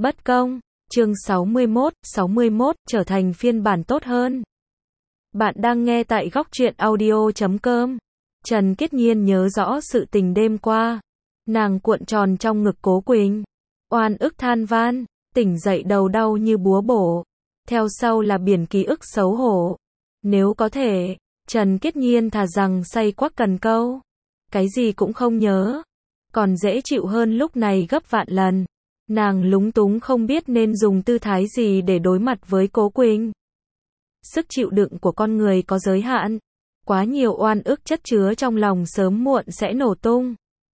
Bất công, chương 61, trở thành phiên bản tốt hơn. Bạn đang nghe tại góc truyện audio.com. Trần Kiết Nhiên nhớ rõ sự tình đêm qua. Nàng cuộn tròn trong ngực Cố Quỳnh. Oan ức than van, tỉnh dậy đầu đau như búa bổ. Theo sau là biển ký ức xấu hổ. Nếu có thể, Trần Kiết Nhiên thà rằng say quắc cần câu. Cái gì cũng không nhớ. Còn dễ chịu hơn lúc này gấp vạn lần. Nàng lúng túng không biết nên dùng tư thái gì để đối mặt với Cố Quỳnh. Sức chịu đựng của con người có giới hạn. Quá nhiều oan ức chất chứa trong lòng sớm muộn sẽ nổ tung.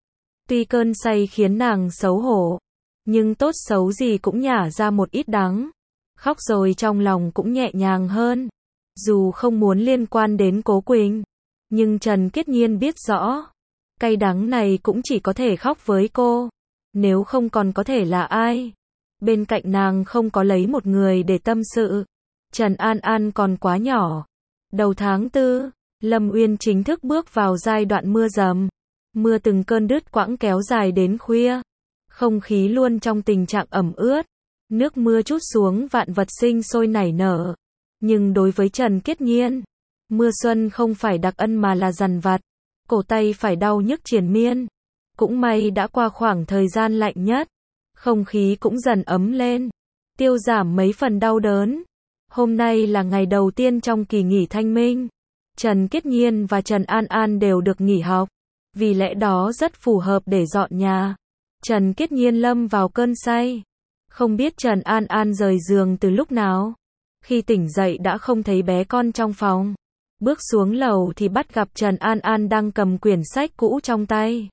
Tuy cơn say khiến nàng xấu hổ, nhưng tốt xấu gì cũng nhả ra một ít đắng. Khóc rồi trong lòng cũng nhẹ nhàng hơn. Dù không muốn liên quan đến Cố Quỳnh, nhưng Trần Kiết Nhiên biết rõ, cay đắng này cũng chỉ có thể khóc với cô. Nếu không còn có thể là ai? Bên cạnh nàng không có lấy một người để tâm sự. Trần An An còn quá nhỏ. Đầu tháng 4, Lâm Uyên chính thức bước vào giai đoạn mưa dầm. Mưa từng cơn đứt quãng kéo dài đến khuya. Không khí luôn trong tình trạng ẩm ướt. Nước mưa trút xuống vạn vật sinh sôi nảy nở. Nhưng đối với Trần Kiết Nhiên, mưa xuân không phải đặc ân mà là dằn vặt. Cổ tay phải đau nhức triền miên. Cũng may đã qua khoảng thời gian lạnh nhất. Không khí cũng dần ấm lên. Tiêu giảm mấy phần đau đớn. Hôm nay là ngày đầu tiên trong kỳ nghỉ thanh minh. Trần Kiết Nhiên và Trần An An đều được nghỉ học. Vì lẽ đó rất phù hợp để dọn nhà. Trần Kiết Nhiên lâm vào cơn say. Không biết Trần An An rời giường từ lúc nào. Khi tỉnh dậy đã không thấy bé con trong phòng. Bước xuống lầu thì bắt gặp Trần An An đang cầm quyển sách cũ trong tay.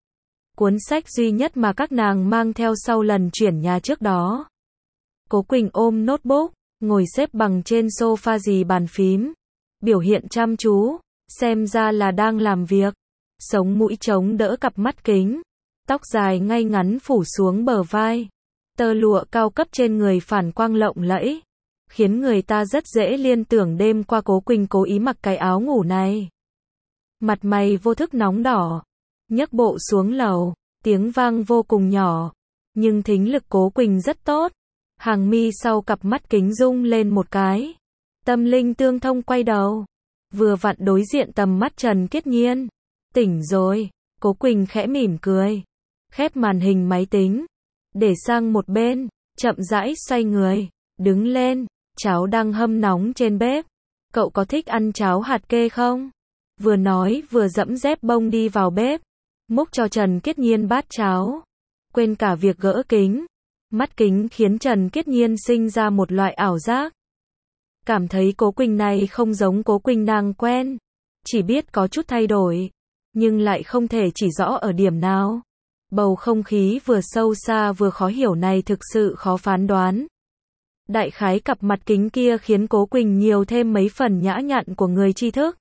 Cuốn sách duy nhất mà các nàng mang theo sau lần chuyển nhà trước đó. Cố Quỳnh ôm notebook, ngồi xếp bằng trên sofa dì bàn phím. Biểu hiện chăm chú, xem ra là đang làm việc. Sống mũi trống đỡ cặp mắt kính. Tóc dài ngay ngắn phủ xuống bờ vai. Tơ lụa cao cấp trên người phản quang lộng lẫy. Khiến người ta rất dễ liên tưởng đêm qua Cố Quỳnh cố ý mặc cái áo ngủ này. Mặt mày vô thức nóng đỏ. Nhấc bộ xuống lầu, tiếng vang vô cùng nhỏ. Nhưng thính lực Cố Quỳnh rất tốt. Hàng mi sau cặp mắt kính rung lên một cái. Tâm linh tương thông quay đầu. Vừa vặn đối diện tầm mắt Trần Kiết Nhiên. Tỉnh rồi, Cố Quỳnh khẽ mỉm cười. Khép màn hình máy tính. Để sang một bên, chậm rãi xoay người. Đứng lên, cháo đang hâm nóng trên bếp. Cậu có thích ăn cháo hạt kê không? Vừa nói vừa giẫm dép bông đi vào bếp. Múc cho Trần Kiết Nhiên bát cháo. Quên cả việc gỡ kính. Mắt kính khiến Trần Kiết Nhiên sinh ra một loại ảo giác. Cảm thấy Cố Quỳnh này không giống Cố Quỳnh nàng quen. Chỉ biết có chút thay đổi. Nhưng lại không thể chỉ rõ ở điểm nào. Bầu không khí vừa sâu xa vừa khó hiểu này thực sự khó phán đoán. Đại khái cặp mặt kính kia khiến Cố Quỳnh nhiều thêm mấy phần nhã nhặn của người tri thức.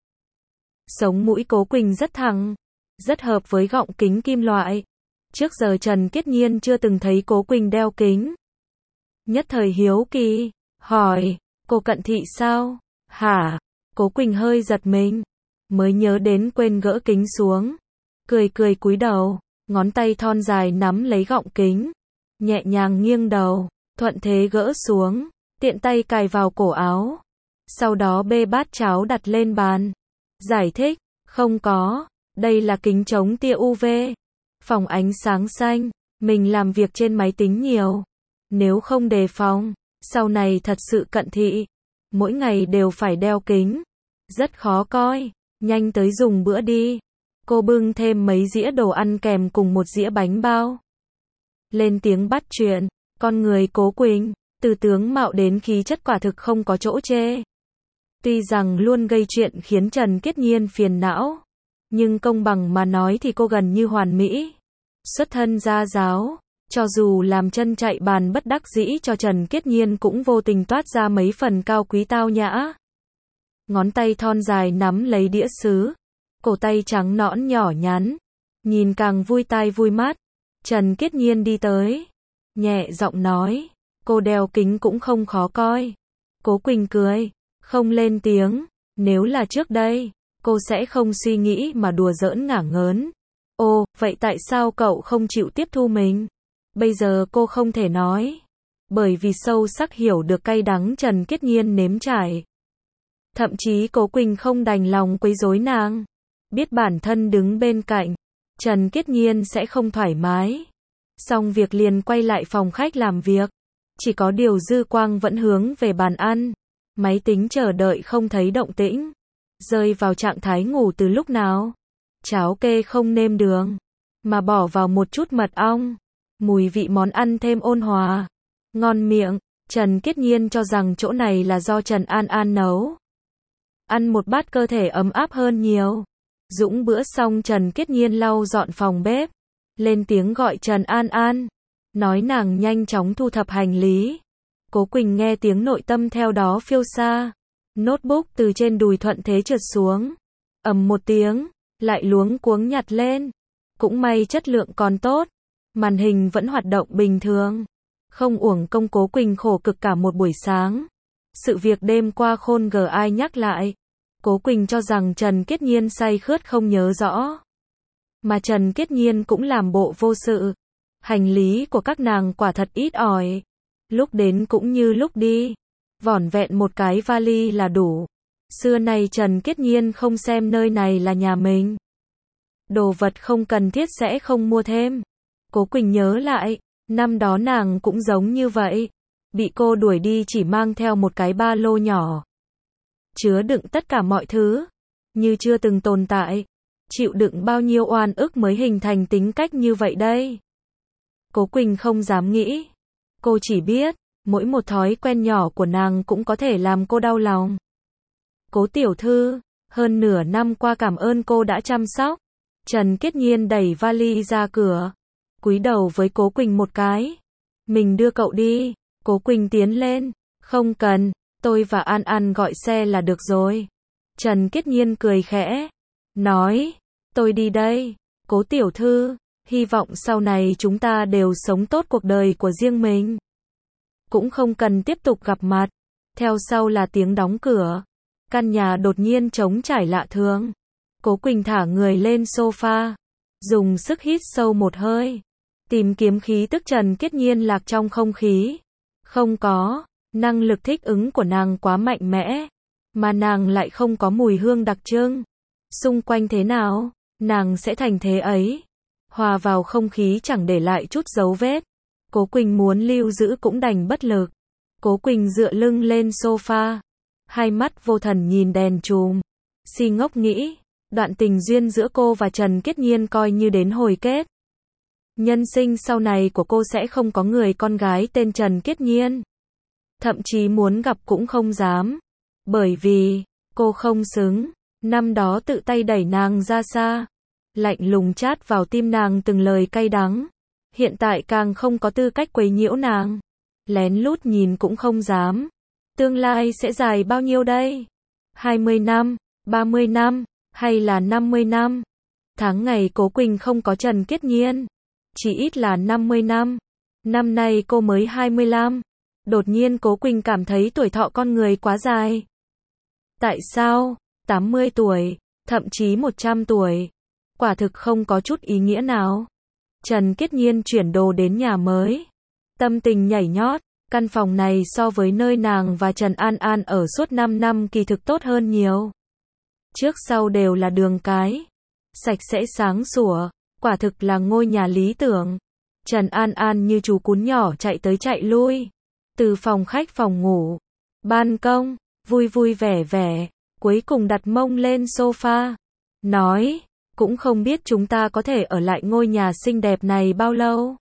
Sống mũi Cố Quỳnh rất thẳng. Rất hợp với gọng kính kim loại. Trước giờ Trần Kiết Nhiên chưa từng thấy Cố Quỳnh đeo kính. Nhất thời hiếu kỳ, hỏi, cô cận thị sao? Hả? Cố Quỳnh hơi giật mình. Mới nhớ đến quên gỡ kính xuống. Cười cười cúi đầu, ngón tay thon dài nắm lấy gọng kính. Nhẹ nhàng nghiêng đầu, thuận thế gỡ xuống, tiện tay cài vào cổ áo. Sau đó bê bát cháo đặt lên bàn. Giải thích, không có. Đây là kính chống tia UV. Phòng ánh sáng xanh. Mình làm việc trên máy tính nhiều. Nếu không đề phòng, sau này thật sự cận thị. Mỗi ngày đều phải đeo kính. Rất khó coi. Nhanh tới dùng bữa đi. Cô bưng thêm mấy dĩa đồ ăn kèm cùng một dĩa bánh bao. Lên tiếng bắt chuyện. Con người Cố Quỳnh, từ tướng mạo đến khí chất quả thực không có chỗ chê. Tuy rằng luôn gây chuyện khiến Trần Kiết Nhiên phiền não. Nhưng công bằng mà nói thì cô gần như hoàn mỹ. Xuất thân gia giáo, cho dù làm chân chạy bàn bất đắc dĩ cho Trần Kiết Nhiên cũng vô tình toát ra mấy phần cao quý tao nhã. Ngón tay thon dài nắm lấy đĩa sứ. Cổ tay trắng nõn nhỏ nhắn. Nhìn càng vui tai vui mắt. Trần Kiết Nhiên đi tới. Nhẹ giọng nói. Cô đeo kính cũng không khó coi. Cố Quỳnh cười. Không lên tiếng. Nếu là trước đây, cô sẽ không suy nghĩ mà đùa giỡn ngả ngớn. Ồ, vậy tại sao cậu không chịu tiếp thu mình? Bây giờ cô không thể nói. bởi vì sâu sắc hiểu được cay đắng Trần Kiết Nhiên nếm trải. Thậm chí Cố Quỳnh không đành lòng quấy rối nàng. Biết bản thân đứng bên cạnh, Trần Kiết Nhiên sẽ không thoải mái. Xong việc liền quay lại phòng khách làm việc. Chỉ có điều dư quang vẫn hướng về bàn ăn. Máy tính chờ đợi không thấy động tĩnh. Rơi vào trạng thái ngủ từ lúc nào. Cháo kê không nêm đường, mà bỏ vào một chút mật ong. Mùi vị món ăn thêm ôn hòa, ngon miệng. Trần Kiết Nhiên cho rằng chỗ này là do Trần An An nấu. Ăn một bát cơ thể ấm áp hơn nhiều. Dũng bữa xong Trần Kiết Nhiên lau dọn phòng bếp. Lên tiếng gọi Trần An An. Nói nàng nhanh chóng thu thập hành lý. Cố Quỳnh nghe tiếng nội tâm theo đó phiêu xa. Notebook từ trên đùi thuận thế trượt xuống. Ầm một tiếng, lại luống cuống nhặt lên. Cũng may chất lượng còn tốt. Màn hình vẫn hoạt động bình thường. Không uổng công Cố Quỳnh khổ cực cả một buổi sáng. Sự việc đêm qua khôn gờ ai nhắc lại. Cố Quỳnh cho rằng Trần Kiết Nhiên say khướt không nhớ rõ. Mà Trần Kiết Nhiên cũng làm bộ vô sự. Hành lý của các nàng quả thật ít ỏi. Lúc đến cũng như lúc đi. Vỏn vẹn một cái vali là đủ. Xưa nay Trần Kiết Nhiên không xem nơi này là nhà mình. Đồ vật không cần thiết sẽ không mua thêm. Cố Quỳnh nhớ lại, năm đó nàng cũng giống như vậy. Bị cô đuổi đi chỉ mang theo một cái ba lô nhỏ. Chứa đựng tất cả mọi thứ. Như chưa từng tồn tại. Chịu đựng bao nhiêu oan ức mới hình thành tính cách như vậy đây. Cố Quỳnh không dám nghĩ. Cô chỉ biết, mỗi một thói quen nhỏ của nàng cũng có thể làm cô đau lòng. Cố tiểu thư, hơn nửa năm qua cảm ơn cô đã chăm sóc. Trần Kiết Nhiên đẩy vali ra cửa. Cúi đầu với Cố Quỳnh một cái. Mình đưa cậu đi. Cố Quỳnh tiến lên. Không cần, tôi và An An gọi xe là được rồi. Trần Kiết Nhiên cười khẽ. Nói, tôi đi đây. Cố tiểu thư, hy vọng sau này chúng ta đều sống tốt cuộc đời của riêng mình. Cũng không cần tiếp tục gặp mặt. Theo sau là tiếng đóng cửa. Căn nhà đột nhiên trống trải lạ thường. Cố Quỳnh thả người lên sofa. Dùng sức hít sâu một hơi. Tìm kiếm khí tức Trần Kiết Nhiên lạc trong không khí. Không có. Năng lực thích ứng của nàng quá mạnh mẽ. Mà nàng lại không có mùi hương đặc trưng. Xung quanh thế nào, nàng sẽ thành thế ấy. Hòa vào không khí chẳng để lại chút dấu vết. Cố Quỳnh muốn lưu giữ cũng đành bất lực. Cố Quỳnh dựa lưng lên sofa. Hai mắt vô thần nhìn đèn chùm. Si ngốc nghĩ, đoạn tình duyên giữa cô và Trần Kiết Nhiên coi như đến hồi kết. Nhân sinh sau này của cô sẽ không có người con gái tên Trần Kiết Nhiên. Thậm chí muốn gặp cũng không dám. Bởi vì, cô không xứng. Năm đó tự tay đẩy nàng ra xa. Lạnh lùng chát vào tim nàng từng lời cay đắng. Hiện tại càng không có tư cách quấy nhiễu nàng. Lén lút nhìn cũng không dám. Tương lai sẽ dài bao nhiêu đây? 20 năm, 30 năm, hay là 50 năm? Tháng ngày Cố Quỳnh không có Trần Kiết Nhiên. Chỉ ít là 50 năm. Năm nay cô mới 25. Đột nhiên Cố Quỳnh cảm thấy tuổi thọ con người quá dài. Tại sao? 80 tuổi, thậm chí 100 tuổi. Quả thực không có chút ý nghĩa nào. Trần Kiết Nhiên chuyển đồ đến nhà mới. Tâm tình nhảy nhót. Căn phòng này so với nơi nàng và Trần An An ở suốt 5 năm kỳ thực tốt hơn nhiều. Trước sau đều là đường cái. Sạch sẽ sáng sủa. Quả thực là ngôi nhà lý tưởng. Trần An An như chú cún nhỏ chạy tới chạy lui. Từ phòng khách phòng ngủ. Ban công. Vui vui vẻ vẻ. Cuối cùng đặt mông lên sofa. Nói. Cũng không biết chúng ta có thể ở lại ngôi nhà xinh đẹp này bao lâu.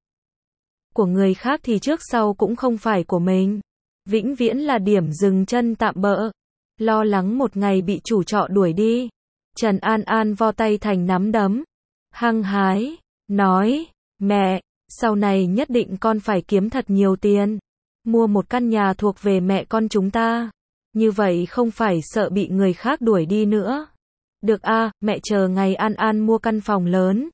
Của người khác thì trước sau cũng không phải của mình. Vĩnh viễn là điểm dừng chân tạm bợ. Lo lắng một ngày bị chủ trọ đuổi đi. Trần An An vo tay thành nắm đấm. Hăng hái. Nói. Mẹ. Sau này nhất định con phải kiếm thật nhiều tiền. Mua một căn nhà thuộc về mẹ con chúng ta. Như vậy không phải sợ bị người khác đuổi đi nữa. Được a, mẹ chờ ngày An An mua căn phòng lớn.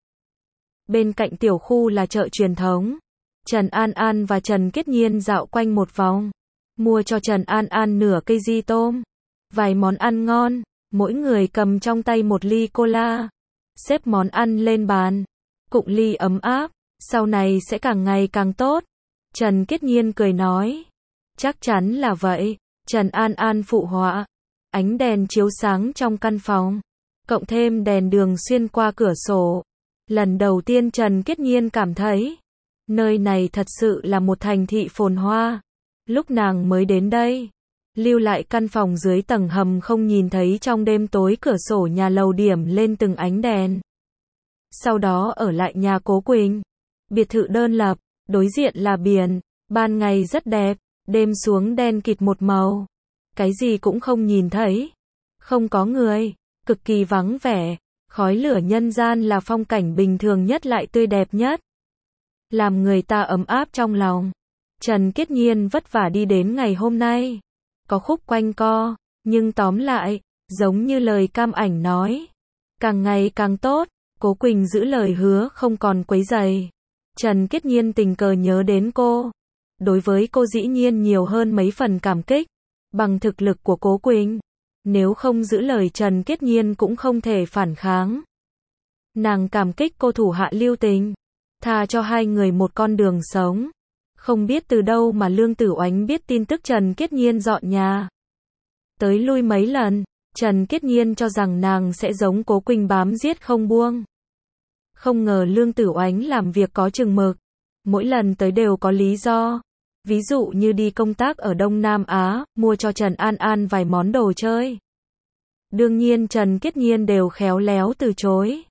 Bên cạnh tiểu khu là chợ truyền thống. Trần An An và Trần Kiết Nhiên dạo quanh một vòng. Mua cho Trần An An nửa cây di tôm. Vài món ăn ngon. Mỗi người cầm trong tay một ly cola. Xếp món ăn lên bàn. Cụng ly ấm áp. Sau này sẽ càng ngày càng tốt. Trần Kiết Nhiên cười nói. Chắc chắn là vậy. Trần An An phụ họa. Ánh đèn chiếu sáng trong căn phòng, cộng thêm đèn đường xuyên qua cửa sổ. Lần đầu tiên Trần Kiết Nhiên cảm thấy, nơi này thật sự là một thành thị phồn hoa. Lúc nàng mới đến đây, lưu lại căn phòng dưới tầng hầm không nhìn thấy trong đêm tối cửa sổ nhà lầu điểm lên từng ánh đèn. Sau đó ở lại nhà Cố Quỳnh. Biệt thự đơn lập, đối diện là biển, ban ngày rất đẹp, đêm xuống đen kịt một màu. Cái gì cũng không nhìn thấy. Không có người, cực kỳ vắng vẻ, khói lửa nhân gian là phong cảnh bình thường nhất lại tươi đẹp nhất. Làm người ta ấm áp trong lòng. Trần Kiết Nhiên vất vả đi đến ngày hôm nay. Có khúc quanh co, nhưng tóm lại, giống như lời cam ảnh nói. Càng ngày càng tốt, Cố Quỳnh giữ lời hứa không còn quấy rầy. Trần Kiết Nhiên tình cờ nhớ đến cô. Đối với cô dĩ nhiên nhiều hơn mấy phần cảm kích. Bằng thực lực của Cố Quỳnh, nếu không giữ lời Trần Kiết Nhiên cũng không thể phản kháng. Nàng cảm kích cô thủ hạ lưu tình, tha cho hai người một con đường sống. Không biết từ đâu mà Lương Tử Oánh biết tin tức Trần Kiết Nhiên dọn nhà. Tới lui mấy lần, Trần Kiết Nhiên cho rằng nàng sẽ giống Cố Quỳnh bám giết không buông. Không ngờ Lương Tử Oánh làm việc có chừng mực. Mỗi lần tới đều có lý do. Ví dụ như đi công tác ở Đông Nam Á, mua cho Trần An An vài món đồ chơi. Đương nhiên Trần Kiết Nhiên đều khéo léo từ chối.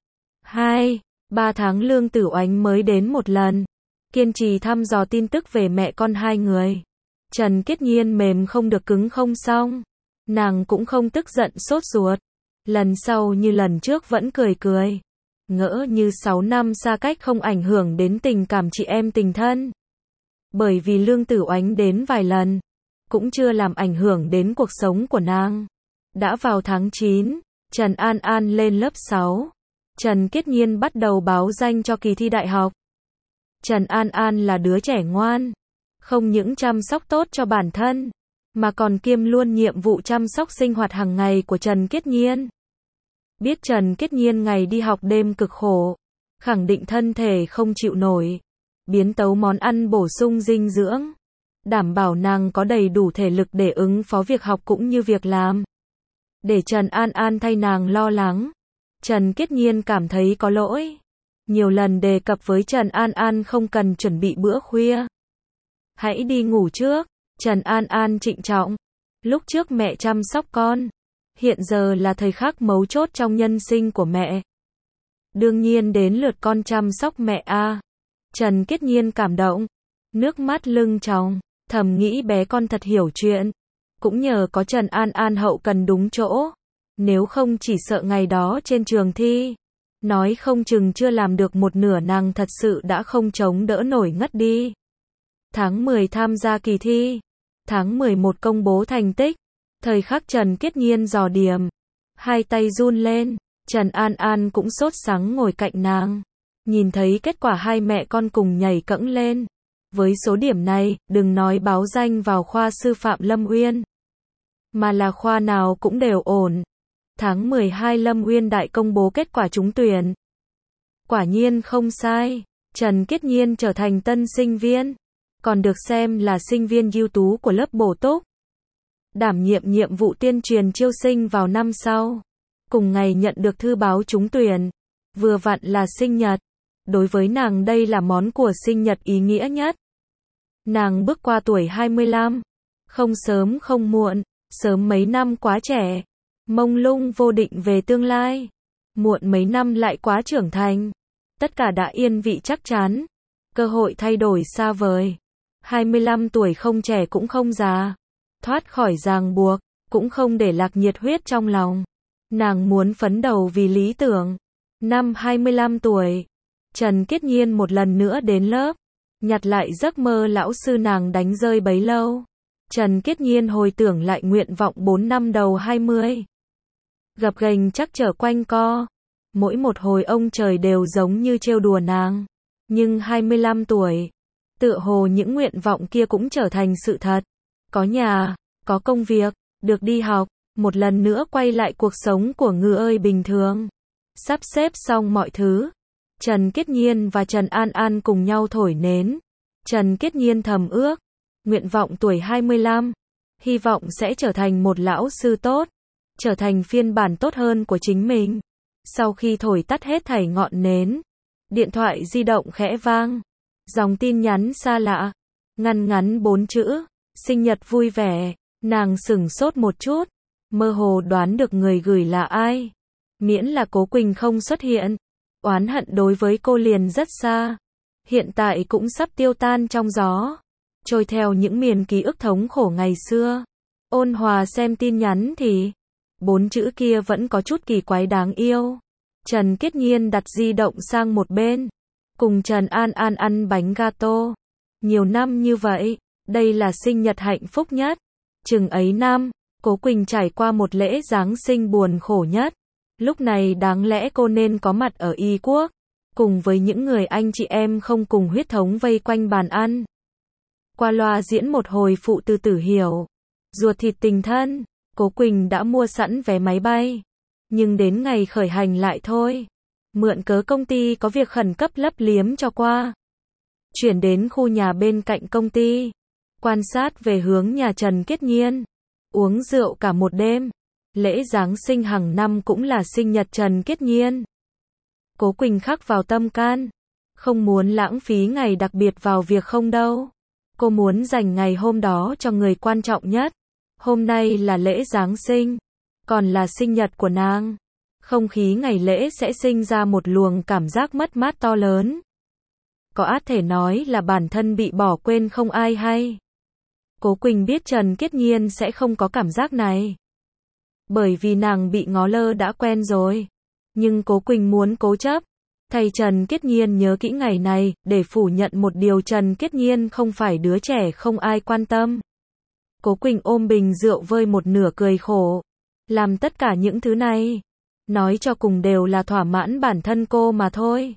2-3 tháng Lương Tử Oánh mới đến một lần. Kiên trì thăm dò tin tức về mẹ con hai người. Trần Kiết Nhiên mềm không được cứng không xong. Nàng cũng không tức giận sốt ruột. Lần sau như lần trước vẫn cười cười. Ngỡ như 6 năm xa cách không ảnh hưởng đến tình cảm chị em tình thân. Bởi vì Lương Tử Oánh đến vài lần, cũng chưa làm ảnh hưởng đến cuộc sống của nàng. Đã vào tháng 9, Trần An An lên lớp 6. Trần Kiết Nhiên bắt đầu báo danh cho kỳ thi đại học. Trần An An là đứa trẻ ngoan, không những chăm sóc tốt cho bản thân, mà còn kiêm luôn nhiệm vụ chăm sóc sinh hoạt hàng ngày của Trần Kiết Nhiên. Biết Trần Kiết Nhiên ngày đi học đêm cực khổ, khẳng định thân thể không chịu nổi, biến tấu món ăn bổ sung dinh dưỡng, đảm bảo nàng có đầy đủ thể lực để ứng phó việc học cũng như việc làm. Để Trần An An thay nàng lo lắng, Trần Kiết Nhiên cảm thấy có lỗi. Nhiều lần đề cập với Trần An An không cần chuẩn bị bữa khuya. Hãy đi ngủ trước. Trần An An trịnh trọng. Lúc trước mẹ chăm sóc con. Hiện giờ là thời khắc mấu chốt trong nhân sinh của mẹ. Đương nhiên đến lượt con chăm sóc mẹ a. Trần Kiết Nhiên cảm động. Nước mắt lưng tròng. Thầm nghĩ bé con thật hiểu chuyện. Cũng nhờ có Trần An An hậu cần đúng chỗ. Nếu không chỉ sợ ngày đó trên trường thi. Nói không chừng chưa làm được một nửa nàng thật sự đã không chống đỡ nổi ngất đi. Tháng 10 tham gia kỳ thi. Tháng 11 công bố thành tích. Thời khắc Trần Kiết Nhiên dò điểm. Hai tay run lên. Trần An An cũng sốt sắng ngồi cạnh nàng. Nhìn thấy kết quả hai mẹ con cùng nhảy cẫng lên. Với số điểm này, đừng nói báo danh vào khoa sư phạm Lâm Uyên. Mà là khoa nào cũng đều ổn. Tháng 12 Lâm Uyên đại công bố kết quả trúng tuyển. Quả nhiên không sai. Trần Kiết Nhiên trở thành tân sinh viên. Còn được xem là sinh viên ưu tú của lớp bổ túc. Đảm nhiệm nhiệm vụ tuyên truyền chiêu sinh vào năm sau. Cùng ngày nhận được thư báo trúng tuyển. Vừa vặn là sinh nhật. Đối với nàng đây là món của sinh nhật ý nghĩa nhất. Nàng bước qua tuổi 25. Không sớm không muộn. Sớm mấy năm quá trẻ. Mông lung vô định về tương lai. Muộn mấy năm lại quá trưởng thành. Tất cả đã yên vị chắc chắn. Cơ hội thay đổi xa vời. 25 tuổi không trẻ cũng không già. Thoát khỏi ràng buộc, cũng không để lạc nhiệt huyết trong lòng. Nàng muốn phấn đầu vì lý tưởng. Năm 25 tuổi, Trần Kiết Nhiên một lần nữa đến lớp. Nhặt lại giấc mơ lão sư nàng đánh rơi bấy lâu. Trần Kiết Nhiên hồi tưởng lại nguyện vọng 4 năm đầu 20. Gập ghềnh chắc trở quanh co. Mỗi một hồi ông trời đều giống như trêu đùa nàng. Nhưng 25 tuổi, tựa hồ những nguyện vọng kia cũng trở thành sự thật. Có nhà, có công việc, được đi học, một lần nữa quay lại cuộc sống của người bình thường. Sắp xếp xong mọi thứ, Trần Kiết Nhiên và Trần An An cùng nhau thổi nến. Trần Kiết Nhiên thầm ước, nguyện vọng tuổi 25, hy vọng sẽ trở thành một lão sư tốt, trở thành phiên bản tốt hơn của chính mình. Sau khi thổi tắt hết thảy ngọn nến, điện thoại di động khẽ vang, dòng tin nhắn xa lạ, ngắn ngắn 4 chữ, sinh nhật vui vẻ, nàng sửng sốt một chút, mơ hồ đoán được người gửi là ai. Miễn là Cố Quỳnh không xuất hiện, oán hận đối với cô liền rất xa, hiện tại cũng sắp tiêu tan trong gió, trôi theo những miền ký ức thống khổ ngày xưa. Ôn Hòa xem tin nhắn thì, 4 chữ kia vẫn có chút kỳ quái đáng yêu. Trần Kiết Nhiên đặt di động sang một bên, cùng Trần An An ăn bánh gato. Nhiều năm như vậy, đây là sinh nhật hạnh phúc nhất. Chừng ấy năm, Cố Quỳnh trải qua một lễ Giáng sinh buồn khổ nhất. Lúc này đáng lẽ cô nên có mặt ở Y Quốc, cùng với những người anh chị em không cùng huyết thống vây quanh bàn ăn. Qua loa diễn một hồi phụ từ tử hiểu, ruột thịt tình thân, Cố Quỳnh đã mua sẵn vé máy bay. Nhưng đến ngày khởi hành lại thôi. Mượn cớ công ty có việc khẩn cấp lấp liếm cho qua. Chuyển đến khu nhà bên cạnh công ty. Quan sát về hướng nhà Trần Kiết Nhiên. Uống rượu cả một đêm. Lễ Giáng sinh hàng năm cũng là sinh nhật Trần Kiết Nhiên. Cố Quỳnh khắc vào tâm can. Không muốn lãng phí ngày đặc biệt vào việc không đâu. Cô muốn dành ngày hôm đó cho người quan trọng nhất. Hôm nay là lễ Giáng sinh, còn là sinh nhật của nàng. Không khí ngày lễ sẽ sinh ra một luồng cảm giác mất mát to lớn. Có át thể nói là bản thân bị bỏ quên không ai hay. Cố Quỳnh biết Trần Kiết Nhiên sẽ không có cảm giác này. Bởi vì nàng bị ngó lơ đã quen rồi. Nhưng Cố Quỳnh muốn cố chấp. Thầy Trần Kiết Nhiên nhớ kỹ ngày này, để phủ nhận một điều Trần Kiết Nhiên không phải đứa trẻ không ai quan tâm. Cố Quỳnh ôm bình rượu vơi một nửa cười khổ. Làm tất cả những thứ này, nói cho cùng đều là thỏa mãn bản thân cô mà thôi.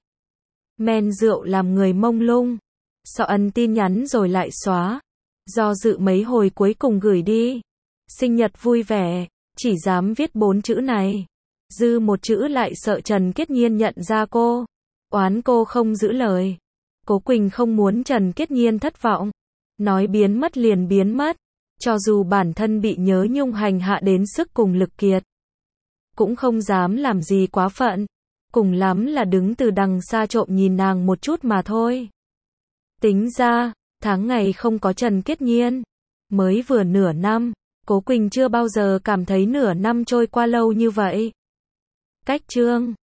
Men rượu làm người mông lung. Sợ ấn tin nhắn rồi lại xóa. Do dự mấy hồi cuối cùng gửi đi. Sinh nhật vui vẻ, chỉ dám viết 4 chữ này. Dư một chữ lại sợ Trần Kiết Nhiên nhận ra cô. Oán cô không giữ lời. Cố Quỳnh không muốn Trần Kiết Nhiên thất vọng. Nói biến mất liền biến mất. Cho dù bản thân bị nhớ nhung hành hạ đến sức cùng lực kiệt, cũng không dám làm gì quá phận. Cùng lắm là đứng từ đằng xa trộm nhìn nàng một chút mà thôi. Tính ra, tháng ngày không có Trần Kiết Nhiên. Mới vừa nửa năm, Cố Quỳnh chưa bao giờ cảm thấy nửa năm trôi qua lâu như vậy. Cách chương